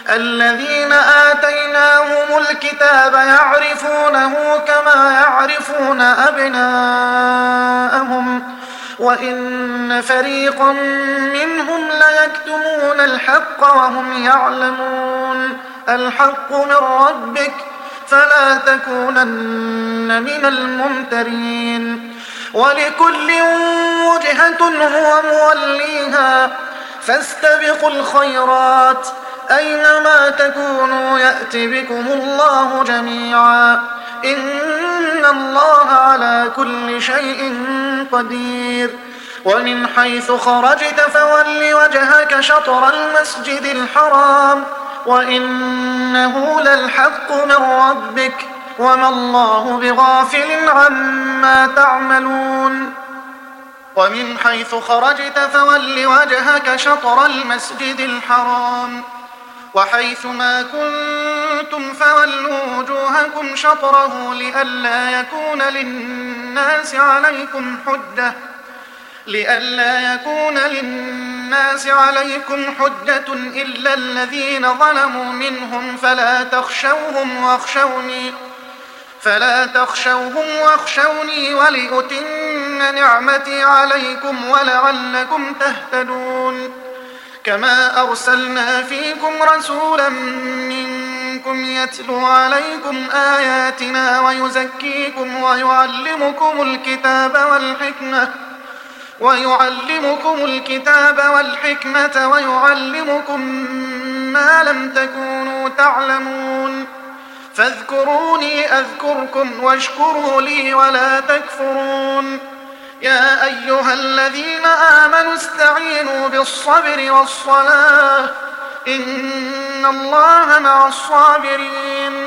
الذين آتيناهم الكتاب يعرفونه كما يعرفون أبناءهم وإن فريقا منهم ليكتمون الحق وهم يعلمون الحق من ربك فلا تكونن من الممترين ولكل وجهة هو موليها فاستبقوا الخيرات أينما تكونوا يأت بكم الله جميعا إن الله على كل شيء قدير ومن حيث خرجت فول وجهك شطر المسجد الحرام وإنه للحق من ربك وما الله بغافل عما تعملون ومن حيث خرجت فول وجهك شطر المسجد الحرام وحيث ما كنتم فولوا وجوهكم شطره لئلا يكون للناس عليكم حجة إلا الذين ظلموا منهم فلا تخشوهم واخشوني ولأتم نعمتي عليكم ولعلكم تهتدون كما أرسلنا فيكم رسولا منكم يتلو عليكم آياتنا ويزكيكم ويعلمكم الكتاب والحكمة ويعلمكم ما لم تكونوا تعلمون فاذكروني أذكركم واشكروا لي ولا تكفرون يا أيها الذين آمنوا استعينوا بالصبر والصلاة إن الله مع الصابرين